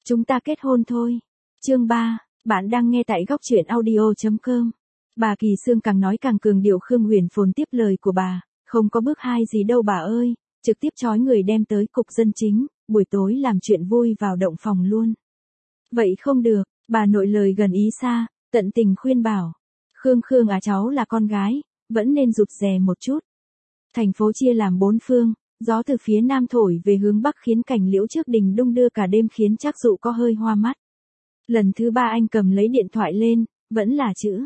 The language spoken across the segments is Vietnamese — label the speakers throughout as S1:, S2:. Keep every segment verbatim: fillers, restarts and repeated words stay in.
S1: Chúng ta kết hôn thôi. Chương ba, bạn đang nghe tại góc truyện audio chấm com. Bà Kỳ Sương càng nói càng cường điệu. Khương Huyền Phồn tiếp lời của bà, không có bước hai gì đâu bà ơi, trực tiếp trói người đem tới cục dân chính, buổi tối làm chuyện vui vào động phòng luôn. Vậy không được, bà nội lời gần ý xa, tận tình khuyên bảo. Khương Khương à, cháu là con gái, vẫn nên rụt rè một chút. Thành phố chia làm bốn phương, gió từ phía nam thổi về hướng bắc khiến cảnh liễu trước đình đung đưa cả đêm, khiến Trác Dụ có hơi hoa mắt. Lần thứ ba anh cầm lấy điện thoại lên, vẫn là chữ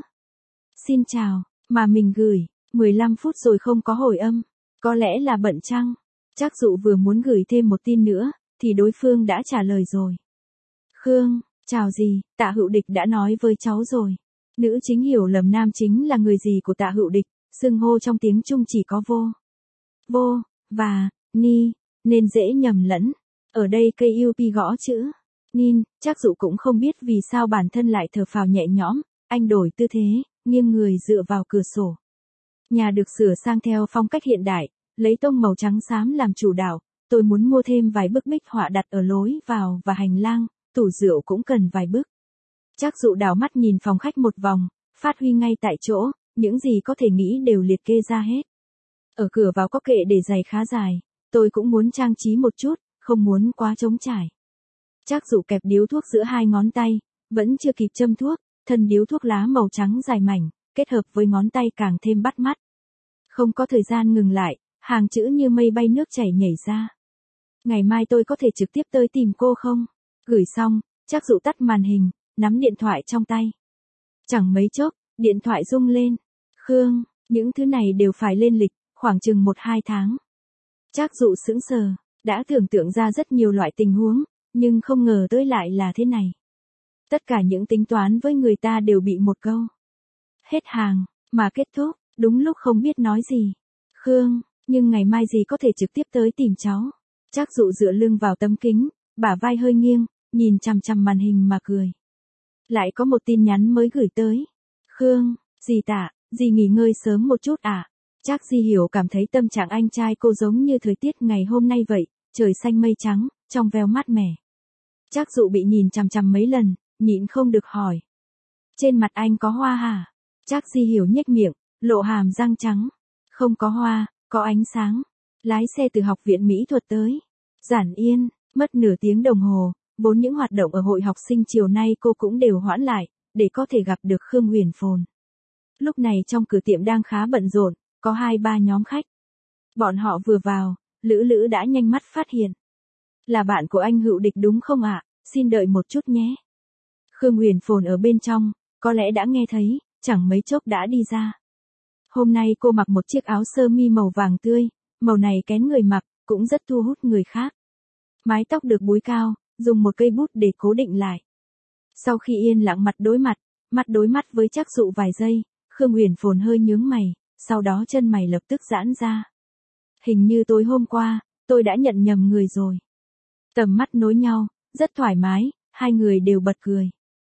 S1: xin chào, mà mình gửi, mười lăm phút rồi không có hồi âm, có lẽ là bận chăng? Trác Dụ vừa muốn gửi thêm một tin nữa, thì đối phương đã trả lời rồi. Khương, chào gì, Tạ Hữu Địch đã nói với cháu rồi. Nữ chính hiểu lầm nam chính là người gì của Tạ Hữu Địch, xưng hô trong tiếng Trung chỉ có vô, vô, và, ni, nên dễ nhầm lẫn. Ở đây cây u pê gõ chữ Nin, Trác Dụ cũng không biết vì sao bản thân lại thở phào nhẹ nhõm, anh đổi tư thế, nghiêng người dựa vào cửa sổ. Nhà được sửa sang theo phong cách hiện đại, lấy tông màu trắng xám làm chủ đạo, tôi muốn mua thêm vài bức bích họa đặt ở lối vào và hành lang, tủ rượu cũng cần vài bức. Trác Dụ đảo mắt nhìn phòng khách một vòng, phát huy ngay tại chỗ, những gì có thể nghĩ đều liệt kê ra hết. Ở cửa vào có kệ để giày khá dài, tôi cũng muốn trang trí một chút, không muốn quá trống trải. Trác Dụ kẹp điếu thuốc giữa hai ngón tay, vẫn chưa kịp châm thuốc, thân điếu thuốc lá màu trắng dài mảnh, kết hợp với ngón tay càng thêm bắt mắt. Không có thời gian ngừng lại, hàng chữ như mây bay nước chảy nhảy ra. Ngày mai tôi có thể trực tiếp tới tìm cô không? Gửi xong, Trác Dụ tắt màn hình, nắm điện thoại trong tay. Chẳng mấy chốc, điện thoại rung lên. Khương, những thứ này đều phải lên lịch, khoảng chừng một hai tháng. Trác Dụ sững sờ, đã tưởng tượng ra rất nhiều loại tình huống, nhưng không ngờ tới lại là thế này. Tất cả những tính toán với người ta đều bị một câu hết hàng, mà kết thúc, đúng lúc không biết nói gì. Khương, nhưng ngày mai gì có thể trực tiếp tới tìm cháu. Trác Dụ dựa lưng vào tấm kính, bả vai hơi nghiêng, nhìn chằm chằm màn hình mà cười. Lại có một tin nhắn mới gửi tới. Khương, dì Tạ, dì nghỉ ngơi sớm một chút à? Trác Di Hiểu cảm thấy tâm trạng anh trai cô giống như thời tiết ngày hôm nay vậy, trời xanh mây trắng, trong veo mát mẻ. Trác Dụ bị nhìn chằm chằm mấy lần, nhịn không được hỏi. Trên mặt anh có hoa hả? Trác Di Hiểu nhếch miệng, lộ hàm răng trắng. Không có hoa, có ánh sáng. Lái xe từ học viện mỹ thuật tới Giản Yên, mất nửa tiếng đồng hồ, vốn những hoạt động ở hội học sinh chiều nay cô cũng đều hoãn lại, để có thể gặp được Khương Huyền Phồn. Lúc này trong cửa tiệm đang khá bận rộn, có hai ba nhóm khách. Bọn họ vừa vào, Lữ Lữ đã nhanh mắt phát hiện. Là bạn của anh Hữu Địch đúng không ạ? Xin đợi một chút nhé. Khương Huyền Phồn ở bên trong, có lẽ đã nghe thấy, chẳng mấy chốc đã đi ra. Hôm nay cô mặc một chiếc áo sơ mi màu vàng tươi, màu này kén người mặc, cũng rất thu hút người khác. Mái tóc được búi cao, dùng một cây bút để cố định lại. Sau khi yên lặng mặt đối mặt, mặt đối mắt với Trác Dụ vài giây, Khương Huyền Phồn hơi nhướng mày, sau đó chân mày lập tức giãn ra. Hình như tối hôm qua, tôi đã nhận nhầm người rồi. Tầm mắt nối nhau, rất thoải mái, hai người đều bật cười.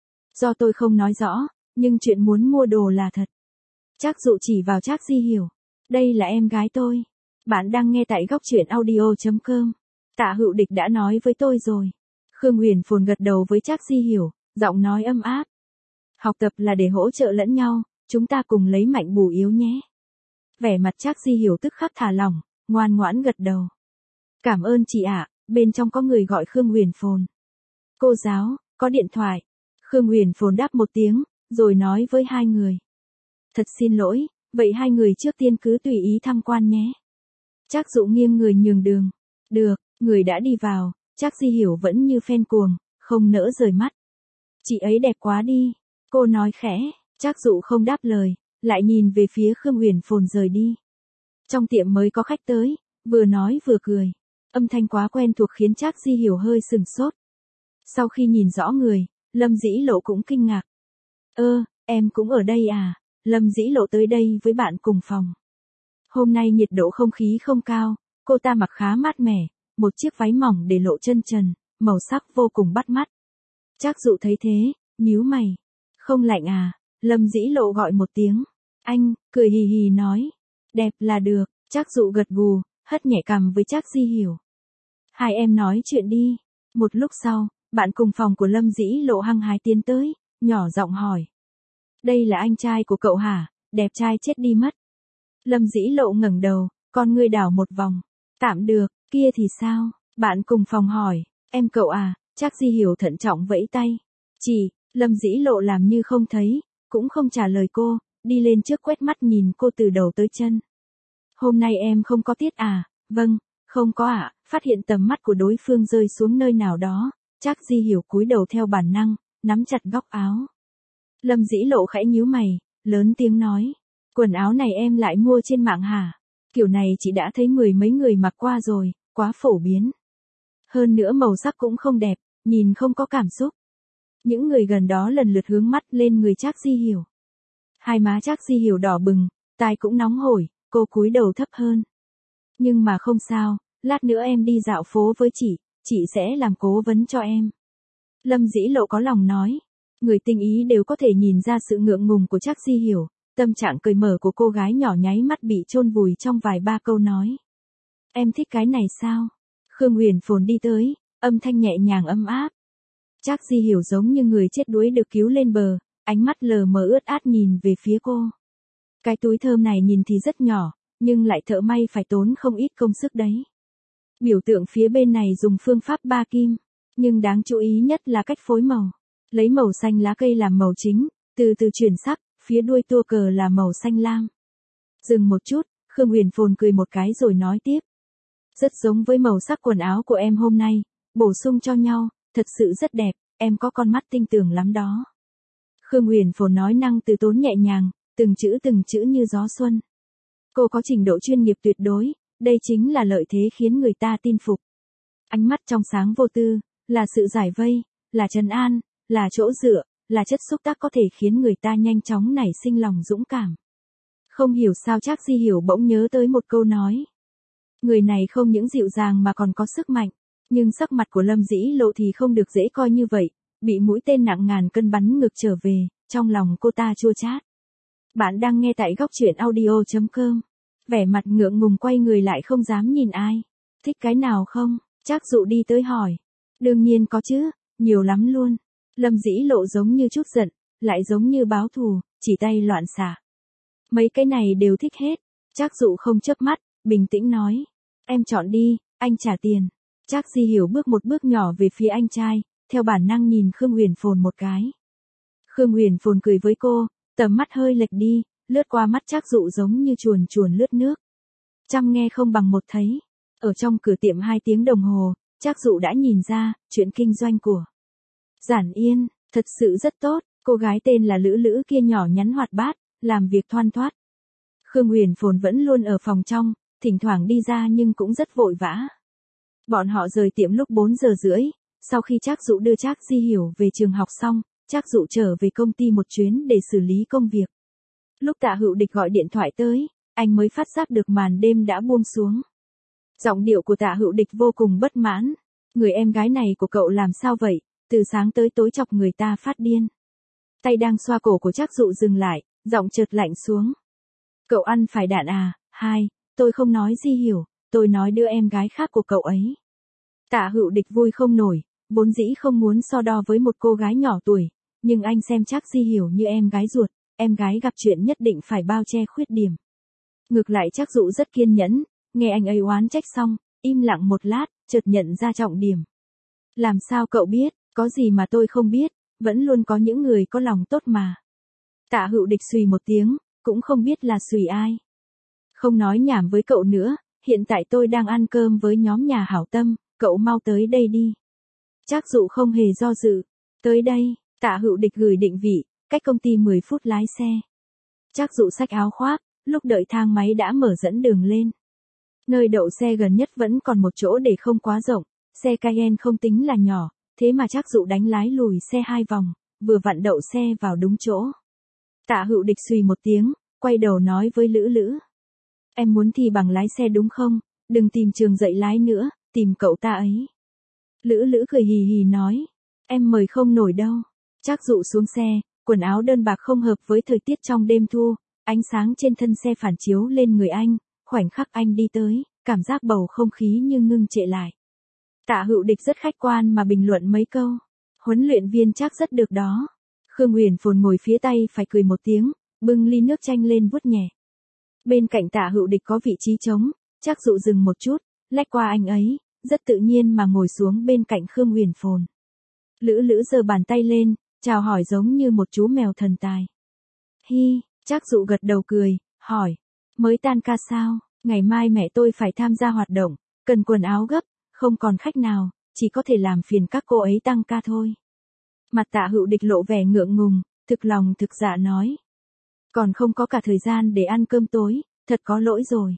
S1: Do tôi không nói rõ, nhưng chuyện muốn mua đồ là thật. Trác Dụ chỉ vào Trác Di Hiểu. Đây là em gái tôi. Bạn đang nghe tại góc truyện audio chấm com. Tạ Hữu Địch đã nói với tôi rồi. Khương Huyền Phồn gật đầu với Trác Di Hiểu, giọng nói ấm áp. Học tập là để hỗ trợ lẫn nhau, chúng ta cùng lấy mạnh bù yếu nhé. Vẻ mặt Trác Di Hiểu tức khắc thả lỏng, ngoan ngoãn gật đầu. Cảm ơn chị ạ, bên trong có người gọi Khương Huyền Phồn. Cô giáo, có điện thoại. Khương Huyền Phồn đáp một tiếng, rồi nói với hai người. Thật xin lỗi, vậy hai người trước tiên cứ tùy ý tham quan nhé. Trác Dụ nghiêng người nhường đường. Được, người đã đi vào, Trác Di Hiểu vẫn như phen cuồng, không nỡ rời mắt. Chị ấy đẹp quá đi, cô nói khẽ. Trác Dụ không đáp lời, lại nhìn về phía Khương Huyền Phồn rời đi. Trong tiệm mới có khách tới, vừa nói vừa cười. Âm thanh quá quen thuộc khiến Trác Di Hiểu hơi sừng sốt. Sau khi nhìn rõ người, Lâm Dĩ Lộ cũng kinh ngạc. Ơ, em cũng ở đây à? Lâm Dĩ Lộ tới đây với bạn cùng phòng. Hôm nay nhiệt độ không khí không cao, cô ta mặc khá mát mẻ, một chiếc váy mỏng để lộ chân trần, màu sắc vô cùng bắt mắt. Trác Dụ thấy thế, nhíu mày. Không lạnh à? Lâm Dĩ Lộ gọi một tiếng. Anh, cười hì hì nói. Đẹp là được. Trác Dụ gật gù, hất nhẹ cằm với Trác Di Hiểu. Hai em nói chuyện đi. Một lúc sau, Bạn cùng phòng của Lâm Dĩ Lộ hăng hái tiến tới, nhỏ giọng hỏi. Đây là anh trai của cậu hả, đẹp trai chết đi mất. Lâm Dĩ Lộ ngẩng đầu, con ngươi đảo một vòng. Tạm được, kia thì sao? Bạn cùng phòng hỏi. Em cậu à, Trác Di Hiểu thận trọng vẫy tay. Chị, Lâm Dĩ Lộ làm như không thấy, cũng không trả lời cô, đi lên trước quét mắt nhìn cô từ đầu tới chân. Hôm nay em không có tiết à? Vâng, không có ạ. Phát hiện tầm mắt của đối phương rơi xuống nơi nào đó, Trác Di Hiểu cúi đầu theo bản năng, nắm chặt góc áo. Lâm Dĩ Lộ khẽ nhíu mày, lớn tiếng nói. Quần áo này em lại mua trên mạng hả? Kiểu này chị đã thấy mười mấy người mặc qua rồi, quá phổ biến. Hơn nữa màu sắc cũng không đẹp, nhìn không có cảm xúc. Những người gần đó lần lượt hướng mắt lên người Trác Di Hiểu. Hai má Trác Di Hiểu đỏ bừng, tai cũng nóng hổi, cô cúi đầu thấp hơn. Nhưng mà không sao, lát nữa em đi dạo phố với chị, chị sẽ làm cố vấn cho em. Lâm Dĩ Lộ có lòng nói. Người tinh ý đều có thể nhìn ra sự ngượng ngùng của Trác Di Hiểu, tâm trạng cởi mở của cô gái nhỏ nháy mắt bị chôn vùi trong vài ba câu nói. Em thích cái này sao? Khương Huyền Phồn đi tới, âm thanh nhẹ nhàng ấm áp. Trác Di Hiểu giống như người chết đuối được cứu lên bờ, ánh mắt lờ mờ ướt át nhìn về phía cô. Cái túi thơm này nhìn thì rất nhỏ, nhưng lại thợ may phải tốn không ít công sức đấy. Biểu tượng phía bên này dùng phương pháp ba kim, nhưng đáng chú ý nhất là cách phối màu. Lấy màu xanh lá cây làm màu chính, từ từ chuyển sắc, phía đuôi tua cờ là màu xanh lam. Dừng một chút, Khương Huyền Phồn cười một cái rồi nói tiếp. Rất giống với màu sắc quần áo của em hôm nay, bổ sung cho nhau, thật sự rất đẹp, em có con mắt tinh tường lắm đó. Khương Huyền Phồn nói năng từ tốn nhẹ nhàng, từng chữ từng chữ như gió xuân. Cô có trình độ chuyên nghiệp tuyệt đối, đây chính là lợi thế khiến người ta tin phục. Ánh mắt trong sáng vô tư, là sự giải vây, là trấn an, là chỗ dựa, là chất xúc tác có thể khiến người ta nhanh chóng nảy sinh lòng dũng cảm. Không hiểu sao Trác Di Hiểu bỗng nhớ tới một câu nói. Người này không những dịu dàng mà còn có sức mạnh, nhưng sắc mặt của Lâm Dĩ Lộ thì không được dễ coi như vậy, bị mũi tên nặng ngàn cân bắn ngược trở về, trong lòng cô ta chua chát. Bạn đang nghe tại góc truyện audio chấm com. Vẻ mặt ngượng ngùng quay người lại không dám nhìn ai. Thích cái nào không? Trác Dụ đi tới hỏi. Đương nhiên có chứ, nhiều lắm luôn. Lâm Dĩ Lộ giống như chút giận, lại giống như báo thù, chỉ tay loạn xạ. Mấy cái này đều thích hết. Trác Dụ không chớp mắt, bình tĩnh nói. Em chọn đi, anh trả tiền. Trác Di Hiểu bước một bước nhỏ về phía anh trai, theo bản năng nhìn Khương Huyền Phồn một cái. Khương Huyền Phồn cười với cô, tầm mắt hơi lệch đi, lướt qua mắt Trác Dụ giống như chuồn chuồn lướt nước. Trăm nghe không bằng một thấy. Ở trong cửa tiệm hai tiếng đồng hồ, Trác Dụ đã nhìn ra, chuyện kinh doanh của Giản Yên, thật sự rất tốt, cô gái tên là Lữ Lữ kia nhỏ nhắn hoạt bát, làm việc thoăn thoắt. Khương Huyền Phồn vẫn luôn ở phòng trong, thỉnh thoảng đi ra nhưng cũng rất vội vã. Bọn họ rời tiệm lúc bốn giờ rưỡi, sau khi Trác Dụ đưa Trác Di Hiểu về trường học xong, Trác Dụ trở về công ty một chuyến để xử lý công việc. Lúc Tạ Hữu Địch gọi điện thoại tới, anh mới phát giác được màn đêm đã buông xuống. Giọng điệu của Tạ Hữu Địch vô cùng bất mãn. Người em gái này của cậu làm sao vậy, từ sáng tới tối chọc người ta phát điên. Tay đang xoa cổ của Trác Dụ dừng lại, giọng chợt lạnh xuống. Cậu ăn phải đạn à? Hai, tôi không nói Di Hiểu, tôi nói đứa em gái khác của cậu ấy. Tạ Hữu Địch vui không nổi, vốn dĩ không muốn so đo với một cô gái nhỏ tuổi, nhưng anh xem Trác Di Hiểu như em gái ruột, em gái gặp chuyện nhất định phải bao che khuyết điểm. Ngược lại Trác Dụ rất kiên nhẫn, nghe anh ấy oán trách xong, im lặng một lát, chợt nhận ra trọng điểm. Làm sao cậu biết, có gì mà tôi không biết, vẫn luôn có những người có lòng tốt mà. Tạ Hữu Địch xùy một tiếng, cũng không biết là xùy ai. Không nói nhảm với cậu nữa, hiện tại tôi đang ăn cơm với nhóm nhà hảo tâm, cậu mau tới đây đi. Trác Dụ không hề do dự. Tới đây, Tạ Hữu Địch gửi định vị, cách công ty mười phút lái xe. Trác Dụ xách áo khoác, lúc đợi thang máy đã mở dẫn đường lên. Nơi đậu xe gần nhất vẫn còn một chỗ để không quá rộng, xe Cayenne không tính là nhỏ, thế mà Trác Dụ đánh lái lùi xe hai vòng, vừa vặn đậu xe vào đúng chỗ. Tạ Hữu Địch xùy một tiếng, quay đầu nói với Lữ Lữ. Em muốn thi bằng lái xe đúng không? Đừng tìm trường dạy lái nữa, tìm cậu ta ấy. Lữ Lữ cười hì hì nói. Em mời không nổi đâu. Trác Dụ xuống xe, quần áo đơn bạc không hợp với thời tiết trong đêm thu, ánh sáng trên thân xe phản chiếu lên người anh, khoảnh khắc anh đi tới, cảm giác bầu không khí như ngưng trệ lại. Tạ Hữu Địch rất khách quan mà bình luận mấy câu. Huấn luyện viên chắc rất được đó. Khương Huyền Phồn ngồi phía tay phải cười một tiếng, bưng ly nước chanh lên vuốt nhẹ. Bên cạnh Tạ Hữu Địch có vị trí trống, chắc dụ dừng một chút, lách qua anh ấy, rất tự nhiên mà ngồi xuống bên cạnh Khương Huyền Phồn. Lữ Lữ giơ bàn tay lên, chào hỏi giống như một chú mèo thần tài. Hi, chắc dụ gật đầu cười, hỏi, mới tan ca sao, ngày mai mẹ tôi phải tham gia hoạt động, cần quần áo gấp, không còn khách nào, chỉ có thể làm phiền các cô ấy tăng ca thôi. Mặt Tạ Hữu Địch lộ vẻ ngượng ngùng, thực lòng thực dạ nói. Còn không có cả thời gian để ăn cơm tối, thật có lỗi rồi.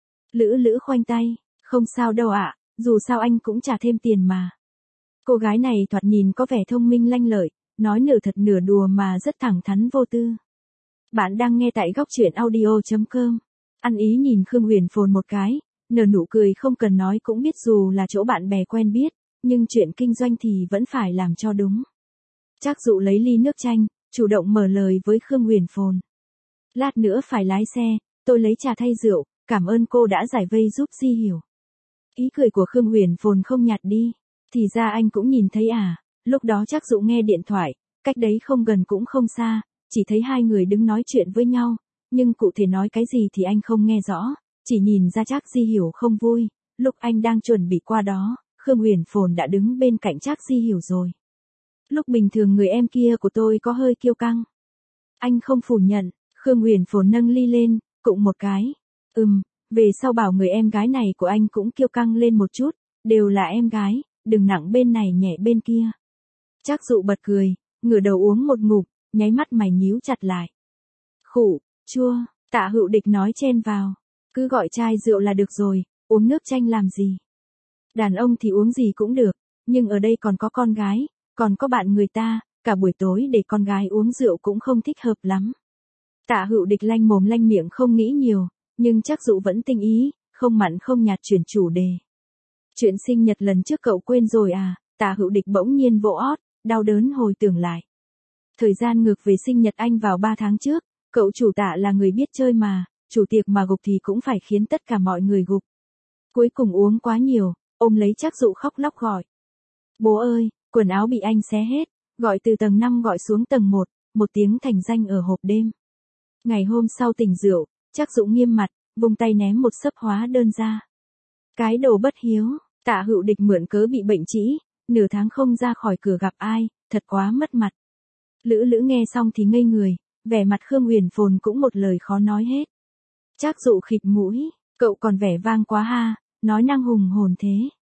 S1: Lữ Lữ khoanh tay, không sao đâu ạ, dù sao anh cũng trả thêm tiền mà. Cô gái này thoạt nhìn có vẻ thông minh lanh lợi, nói nửa thật nửa đùa mà rất thẳng thắn vô tư. Bạn đang nghe tại góc truyện audio chấm com. Ăn ý nhìn Khương Huyền Phồn một cái, nở nụ cười không cần nói cũng biết dù là chỗ bạn bè quen biết, nhưng chuyện kinh doanh thì vẫn phải làm cho đúng. Trác Dụ lấy ly nước chanh, chủ động mở lời với Khương Huyền Phồn. Lát nữa phải lái xe, tôi lấy trà thay rượu, cảm ơn cô đã giải vây giúp Di Hiểu. Ý cười của Khương Huyền Phồn không nhạt đi, thì ra anh cũng nhìn thấy à, lúc đó Trác Dụ nghe điện thoại, cách đấy không gần cũng không xa, chỉ thấy hai người đứng nói chuyện với nhau, nhưng cụ thể nói cái gì thì anh không nghe rõ, chỉ nhìn ra Trác Di Hiểu không vui, lúc anh đang chuẩn bị qua đó, Khương Huyền Phồn đã đứng bên cạnh Trác Di Hiểu rồi. Lúc bình thường người em kia của tôi có hơi kiêu căng. Anh không phủ nhận, Khương Huyền Phồn nâng ly lên, cụng một cái. Ừm, về sau bảo người em gái này của anh cũng kiêu căng lên một chút, đều là em gái, đừng nặng bên này nhẹ bên kia. Trác Dụ bật cười, ngửa đầu uống một ngụm, nháy mắt mày nhíu chặt lại. Khụ, chua, Tạ Hữu Địch nói chen vào, cứ gọi chai rượu là được rồi, uống nước chanh làm gì. Đàn ông thì uống gì cũng được, nhưng ở đây còn có con gái, còn có bạn người ta, cả buổi tối để con gái uống rượu cũng không thích hợp lắm. Tạ Hữu Địch lanh mồm lanh miệng không nghĩ nhiều, nhưng Trác Dụ vẫn tinh ý, không mặn không nhạt chuyển chủ đề. Chuyện sinh nhật lần trước cậu quên rồi à? Tạ Hữu Địch bỗng nhiên vỗ ót, đau đớn hồi tưởng lại. Thời gian ngược về sinh nhật anh vào ba tháng trước, cậu chủ Tạ là người biết chơi mà, chủ tiệc mà gục thì cũng phải khiến tất cả mọi người gục. Cuối cùng uống quá nhiều, ôm lấy Trác Dụ khóc lóc gọi. Bố ơi, quần áo bị anh xé hết, gọi từ tầng năm gọi xuống tầng một, một tiếng thành danh ở hộp đêm. Ngày hôm sau tỉnh rượu, Trác Dụ nghiêm mặt, vung tay ném một xấp hóa đơn ra. Cái đồ bất hiếu, Tạ Hữu Địch mượn cớ bị bệnh trĩ, nửa tháng không ra khỏi cửa gặp ai, thật quá mất mặt. Lữ Lữ nghe xong thì ngây người, vẻ mặt Khương Huyền Phồn cũng một lời khó nói hết. Trác Dụ khịt mũi, cậu còn vẻ vang quá ha, nói năng hùng hồn thế.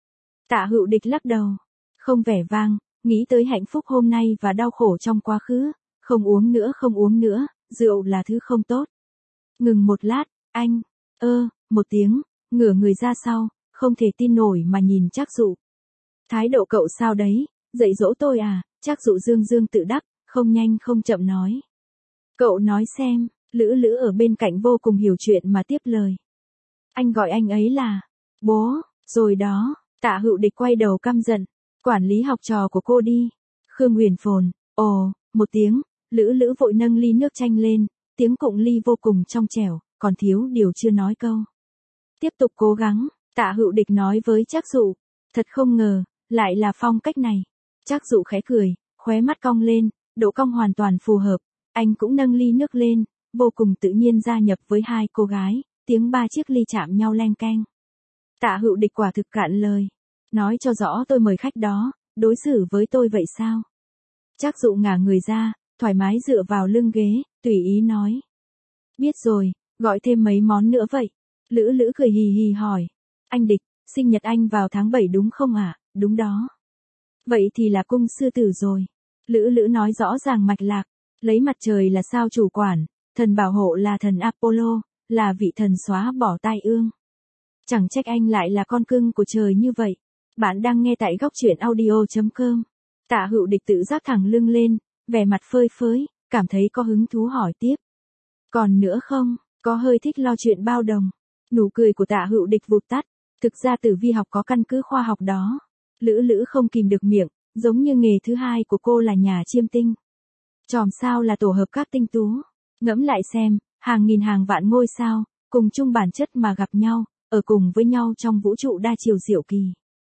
S1: Tạ Hữu Địch lắc đầu, không vẻ vang, nghĩ tới hạnh phúc hôm nay và đau khổ trong quá khứ, không uống nữa không uống nữa, rượu là thứ không tốt. Ngừng một lát, anh, ơ, một tiếng, ngửa người ra sau, không thể tin nổi mà nhìn Trác Dụ. Thái độ cậu sao đấy, dạy dỗ tôi à? Trác Dụ dương dương tự đắc, không nhanh không chậm nói. Cậu nói xem, Lữ Lữ ở bên cạnh vô cùng hiểu chuyện mà tiếp lời. Anh gọi anh ấy là, bố, rồi đó. Tạ Hữu Địch quay đầu căm giận, quản lý học trò của cô đi. Khương Huyền Phồn, ồ, một tiếng, Lữ Lữ vội nâng ly nước chanh lên, tiếng cụng ly vô cùng trong trẻo, còn thiếu điều chưa nói câu. Tiếp tục cố gắng, Tạ Hữu Địch nói với Trác Dụ, thật không ngờ, lại là phong cách này. Trác Dụ khẽ cười, khóe mắt cong lên, độ cong hoàn toàn phù hợp, anh cũng nâng ly nước lên, vô cùng tự nhiên gia nhập với hai cô gái, tiếng ba chiếc ly chạm nhau leng keng. Tạ Hữu Địch quả thực cạn lời, nói cho rõ tôi mời khách đó, đối xử với tôi vậy sao? Trác Dụ ngả người ra, thoải mái dựa vào lưng ghế, tùy ý nói. Biết rồi, gọi thêm mấy món nữa vậy. Lữ Lữ cười hì hì hỏi. Anh Địch, sinh nhật anh vào tháng bảy đúng không ạ? À? Đúng đó. Vậy thì là cung sư tử rồi. Lữ Lữ nói rõ ràng mạch lạc, lấy mặt trời là sao chủ quản, thần bảo hộ là thần Apollo, là vị thần xóa bỏ tai ương. Chẳng trách anh lại là con cưng của trời như vậy. Bạn đang nghe tại góc truyện audio chấm com. Tạ Hữu Địch tự giác thẳng lưng lên, vẻ mặt phơi phới, cảm thấy có hứng thú hỏi tiếp. Còn nữa không, có hơi thích lo chuyện bao đồng. Nụ cười của Tạ Hữu Địch vụt tắt, thực ra tử vi học có căn cứ khoa học đó. Lữ Lữ không kìm được miệng, giống như nghề thứ hai của cô là nhà chiêm tinh. Chòm sao là tổ hợp các tinh tú. Ngẫm lại xem, hàng nghìn hàng vạn ngôi sao, cùng chung bản chất mà gặp nhau, ở cùng với nhau trong vũ trụ đa chiều diệu kỳ.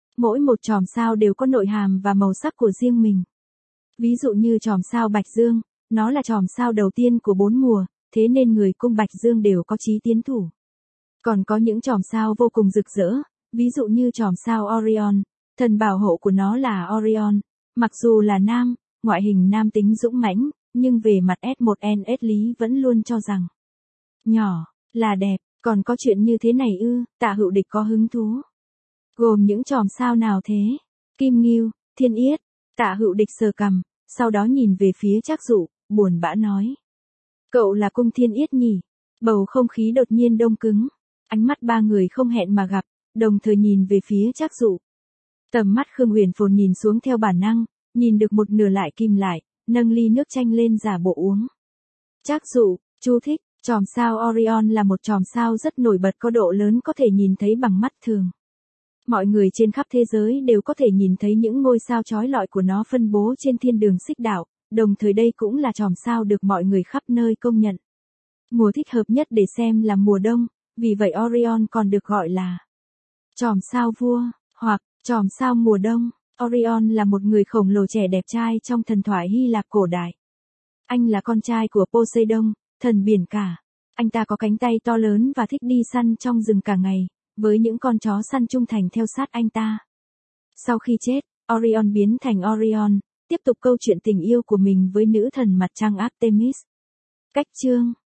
S1: Mỗi một chòm sao đều có nội hàm và màu sắc của riêng mình. Ví dụ như chòm sao Bạch Dương, nó là chòm sao đầu tiên của bốn mùa, thế nên người cung Bạch Dương đều có chí tiến thủ. Còn có những chòm sao vô cùng rực rỡ, ví dụ như chòm sao Orion, thần bảo hộ của nó là Orion, mặc dù là nam, ngoại hình nam tính dũng mãnh, nhưng về mặt S một N S Lý vẫn luôn cho rằng nhỏ là đẹp. Còn có chuyện như thế này ư? Tạ Hữu Địch có hứng thú. Gồm những chòm sao nào thế? Kim Ngưu, Thiên Yết. Tạ Hữu Địch sờ cằm, sau đó nhìn về phía Trác Dụ, buồn bã nói. Cậu là cung Thiên Yết nhỉ? Bầu không khí đột nhiên đông cứng. Ánh mắt ba người không hẹn mà gặp, đồng thời nhìn về phía Trác Dụ. Tầm mắt Khương Huyền Phồn nhìn xuống theo bản năng, nhìn được một nửa lại kìm lại, nâng ly nước chanh lên giả bộ uống. Trác Dụ, chú thích, chòm sao Orion là một chòm sao rất nổi bật có độ lớn có thể nhìn thấy bằng mắt thường. Mọi người trên khắp thế giới đều có thể nhìn thấy những ngôi sao chói lọi của nó phân bố trên thiên đường xích đạo, đồng thời đây cũng là chòm sao được mọi người khắp nơi công nhận. Mùa thích hợp nhất để xem là mùa đông, vì vậy Orion còn được gọi là chòm sao vua, hoặc chòm sao mùa đông. Orion là một người khổng lồ trẻ đẹp trai trong thần thoại Hy Lạp cổ đại. Anh là con trai của Poseidon, thần biển cả. Anh ta có cánh tay to lớn và thích đi săn trong rừng cả ngày, với những con chó săn trung thành theo sát anh ta. Sau khi chết, Orion biến thành Orion, tiếp tục câu chuyện tình yêu của mình với nữ thần mặt trăng Artemis. Cách chương